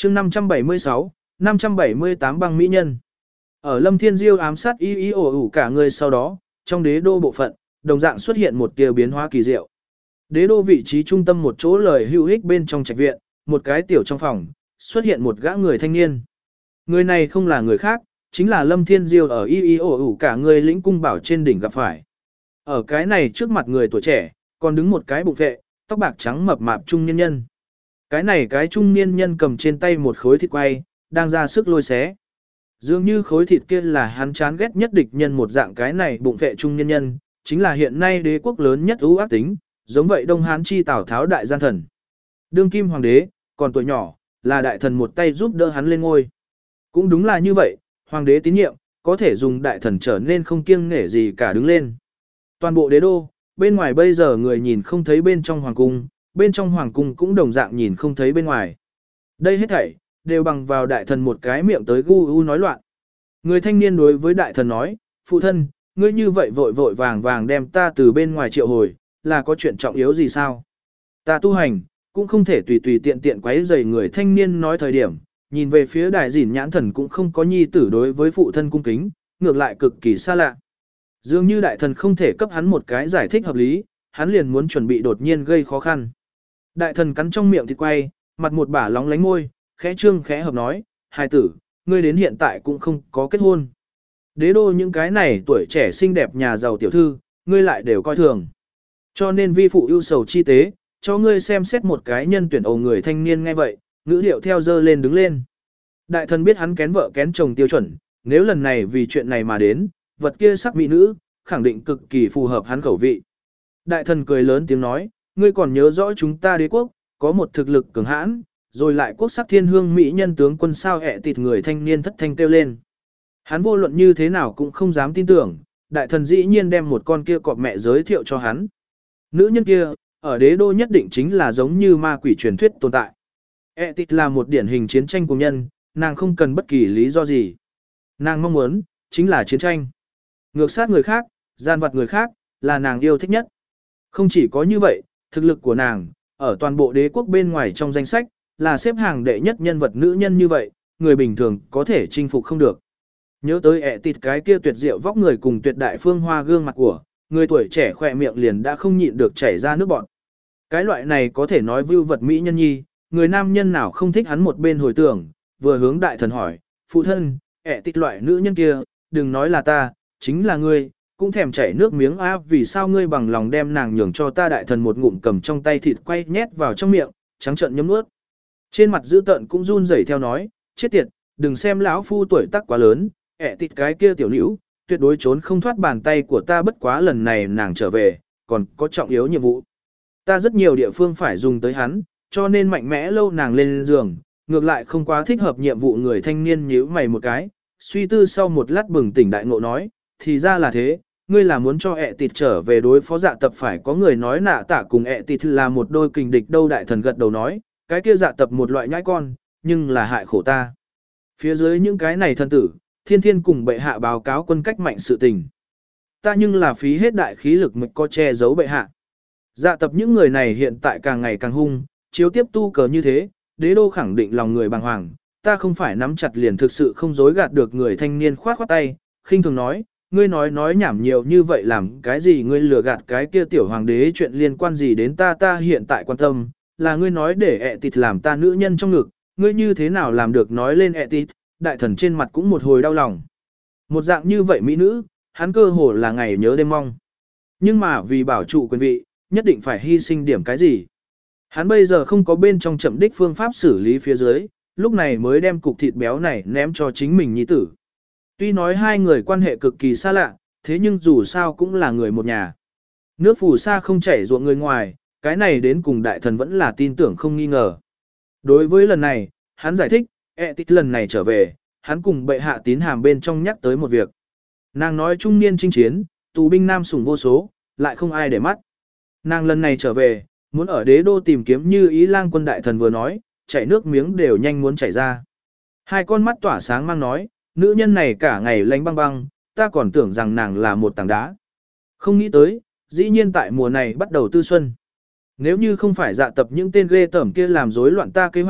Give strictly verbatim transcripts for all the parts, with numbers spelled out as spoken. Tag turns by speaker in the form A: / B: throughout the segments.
A: chương năm trăm bảy mươi sáu, năm trăm bảy mươi tám băng mỹ nhân. Ở Lâm Thiên Diêu ám sát y y ổ ủ cả người sau đó, trong đế đô bộ phận, đồng dạng xuất hiện một tia biến hóa kỳ diệu. Đế đô vị trí trung tâm một chỗ lời hữu ích bên trong trạch viện, một cái tiểu trong phòng, xuất hiện một gã người thanh niên. Người này không là người khác, chính là Lâm Thiên Diêu ở y y ổ ủ cả người lĩnh cung bảo trên đỉnh gặp phải. Ở cái này trước mặt người tuổi trẻ, còn đứng một cái bụng vệ, tóc bạc trắng mập mạp trung niên nhân. Cái này cái trung niên nhân cầm trên tay một khối thịt quay, đang ra sức lôi xé. Dường như khối thịt kia là hắn chán ghét nhất địch nhân một dạng, cái này bụng vệ trung niên nhân, chính là hiện nay đế quốc lớn nhất ưu ác tính, giống vậy Đông Hán chi Tào Tháo đại gian thần. Đương kim hoàng đế, còn tuổi nhỏ, là đại thần một tay giúp đỡ hắn lên ngôi. Cũng đúng là như vậy, hoàng đế tín nhiệm, có thể dùng đại thần trở nên không kiêng nể gì cả đứng lên. Toàn bộ đế đô, bên ngoài bây giờ người nhìn không thấy bên trong hoàng cung, bên trong hoàng cung cũng đồng dạng nhìn không thấy bên ngoài. Đây hết thảy, đều bằng vào đại thần một cái miệng tới gu u nói loạn. Người thanh niên đối với đại thần nói, phụ thân, ngươi như vậy vội vội vàng vàng đem ta từ bên ngoài triệu hồi, là có chuyện trọng yếu gì sao? Ta tu hành, cũng không thể tùy tùy tiện tiện quấy rầy người thanh niên nói thời điểm, nhìn về phía đại dỉn nhãn thần cũng không có nhi tử đối với phụ thân cung kính, ngược lại cực kỳ xa lạ. Dường như đại thần không thể cấp hắn một cái giải thích hợp lý, hắn liền muốn chuẩn bị đột nhiên gây khó khăn. Đại thần cắn trong miệng thịt quay, mặt một bả lóng lánh môi, khẽ trương khẽ hợp nói, hài tử, ngươi đến hiện tại cũng không có kết hôn. Đế đô những cái này tuổi trẻ xinh đẹp nhà giàu tiểu thư, ngươi lại đều coi thường. Cho nên vi phụ ưu sầu chi tế, cho ngươi xem xét một cái nhân tuyển ầu người thanh niên nghe vậy, ngữ điệu theo dơ lên đứng lên. Đại thần biết hắn kén vợ kén chồng tiêu chuẩn, nếu lần này vì chuyện này mà đến, vật kia sắc mỹ nữ, khẳng định cực kỳ phù hợp hắn khẩu vị. Đại thần cười lớn tiếng nói, ngươi còn nhớ rõ chúng ta đế quốc, có một thực lực cường hãn, rồi lại quốc sắc thiên hương mỹ nhân tướng quân sao ẹ tịt người thanh niên thất thanh kêu lên. Hắn vô luận như thế nào cũng không dám tin tưởng, đại thần dĩ nhiên đem một con kia cọp mẹ giới thiệu cho hắn. Nữ nhân kia, ở đế đô nhất định chính là giống như ma quỷ truyền thuyết tồn tại. ẹ tịt là một điển hình chiến tranh của nhân, nàng không cần bất kỳ lý do gì. Nàng mong muốn, chính là chiến tranh. Ngược sát người khác, gian vặt người khác, là nàng yêu thích nhất. Không chỉ có như vậy, thực lực của nàng, ở toàn bộ đế quốc bên ngoài trong danh sách, là xếp hàng đệ nhất nhân vật nữ nhân như vậy, người bình thường có thể chinh phục không được. Nhớ tới ẹ tịt cái kia tuyệt diệu vóc người cùng tuyệt đại phương hoa gương mặt của, người tuổi trẻ khỏe miệng liền đã không nhịn được chảy ra nước bọt. Cái loại này có thể nói vưu vật mỹ nhân nhi, người nam nhân nào không thích hắn một bên hồi tưởng, vừa hướng đại thần hỏi, phụ thân, ẹ tịt loại nữ nhân kia, đừng nói là ta, chính là ngươi, cũng thèm chảy nước miếng á, vì sao ngươi bằng lòng đem nàng nhường cho ta. Đại thần một ngụm cầm trong tay thịt quay nhét vào trong miệng, trắng trợn nhấm nuốt. Trên mặt dữ tợn cũng run rẩy theo nói, chết tiệt, đừng xem lão phu tuổi tác quá lớn, ẹ tịt cái kia tiểu nữ, tuyệt đối trốn không thoát bàn tay của ta, bất quá lần này nàng trở về, còn có trọng yếu nhiệm vụ. Ta rất nhiều địa phương phải dùng tới hắn, cho nên mạnh mẽ lâu nàng lên giường, ngược lại không quá thích hợp nhiệm vụ. Người thanh niên nhíu mày một cái, suy tư sau một lát bừng tỉnh đại ngộ nói, thì ra là thế, ngươi là muốn cho ẹ tịt trở về đối phó dạ tập. Phải có người nói nạ tạ cùng ẹ tịt là một đôi kình địch đâu. Đại thần gật đầu nói, cái kia dạ tập một loại nhãi con, nhưng là hại khổ ta. Phía dưới những cái này thân tử, thiên thiên cùng bệ hạ báo cáo quân cách mạnh sự tình. Ta nhưng là phí hết đại khí lực mới có che giấu bệ hạ. Dạ tập những người này hiện tại càng ngày càng hung, chiếu tiếp tu cờ như thế, đế đô khẳng định lòng người bàng hoàng, ta không phải nắm chặt liền thực sự không dối gạt được. Người thanh niên khoát khoát tay, khinh thường nói, ngươi nói nói nhảm nhiều như vậy làm cái gì, ngươi lừa gạt cái kia tiểu hoàng đế chuyện liên quan gì đến ta. Ta hiện tại quan tâm, là ngươi nói để ẹ tịt làm ta nữ nhân trong ngực, ngươi như thế nào làm được. Nói lên ẹ tịt, đại thần trên mặt cũng một hồi đau lòng. Một dạng như vậy mỹ nữ, hắn cơ hồ là ngày nhớ đêm mong. Nhưng mà vì bảo trụ quyền vị, nhất định phải hy sinh điểm cái gì. Hắn bây giờ không có bên trong chậm đích phương pháp xử lý phía dưới, lúc này mới đem cục thịt béo này ném cho chính mình nhi tử. Tuy nói hai người quan hệ cực kỳ xa lạ, thế nhưng dù sao cũng là người một nhà. Nước phù sa không chảy ruộng người ngoài, cái này đến cùng đại thần vẫn là tin tưởng không nghi ngờ. Đối với lần này, hắn giải thích, ẹ tịt lần này trở về, hắn cùng bệ hạ tín hàm bên trong nhắc tới một việc. Nàng nói trung niên chinh chiến, tù binh nam sủng vô số, lại không ai để mắt. Nàng lần này trở về, muốn ở đế đô tìm kiếm như ý lang quân. Đại thần vừa nói, chảy nước miếng đều nhanh muốn chảy ra. Hai con mắt tỏa sáng mang nói, nữ nhân này cả ngày lánh băng băng, ta còn tưởng rằng nàng là một tảng đá. Không nghĩ tới, dĩ nhiên tại mùa này bắt đầu tư xuân. Nếu như không phải dạ tập những tên ghê tởm kia làm rối loạn ta kế hoạch,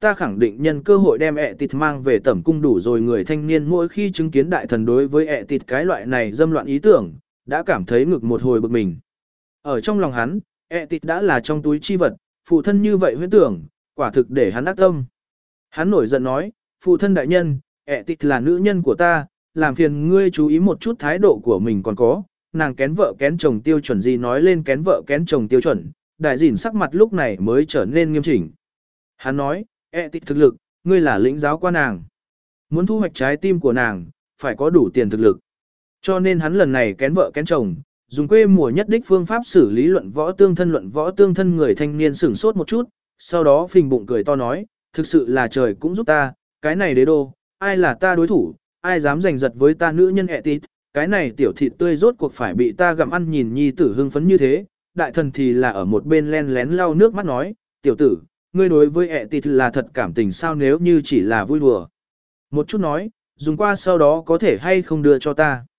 A: ta khẳng định nhân cơ hội đem ẹ tịt mang về tẩm cung đủ rồi. Người thanh niên mỗi khi chứng kiến đại thần đối với ẹ tịt cái loại này dâm loạn ý tưởng, đã cảm thấy ngực một hồi bực mình. Ở trong lòng hắn, ẹ tịt đã là trong túi chi vật, phụ thân như vậy huyễn tưởng, quả thực để hắn ác tâm. Hắn nổi giận nói, phụ thân đại nhân, ẹ tịt là nữ nhân của ta, làm phiền ngươi chú ý một chút thái độ của mình còn có, nàng kén vợ kén chồng tiêu chuẩn gì. Nói lên kén vợ kén chồng tiêu chuẩn, đại dìn sắc mặt lúc này mới trở nên nghiêm chỉnh. Hắn nói, ẹ tịt thực lực, ngươi là lĩnh giáo qua nàng. Muốn thu hoạch trái tim của nàng, phải có đủ tiền thực lực. Cho nên hắn lần này kén vợ kén chồng, dùng quê mùa nhất đích phương pháp xử lý luận võ tương thân. Luận võ tương thân người thanh niên sửng sốt một chút, sau đó phình bụng cười to nói, thực sự là trời cũng giúp ta, cái này đế đô, ai là ta đối thủ, ai dám giành giật với ta nữ nhân ẹ tịt, cái này tiểu thịt tươi rốt cuộc phải bị ta gặm ăn. Nhìn nhi tử hưng phấn như thế, đại thần thì là ở một bên len lén lau nước mắt nói, tiểu tử, ngươi đối với ẹ tịt là thật cảm tình sao? Nếu như chỉ là vui đùa một chút nói, dùng qua sau đó có thể hay không đưa cho ta.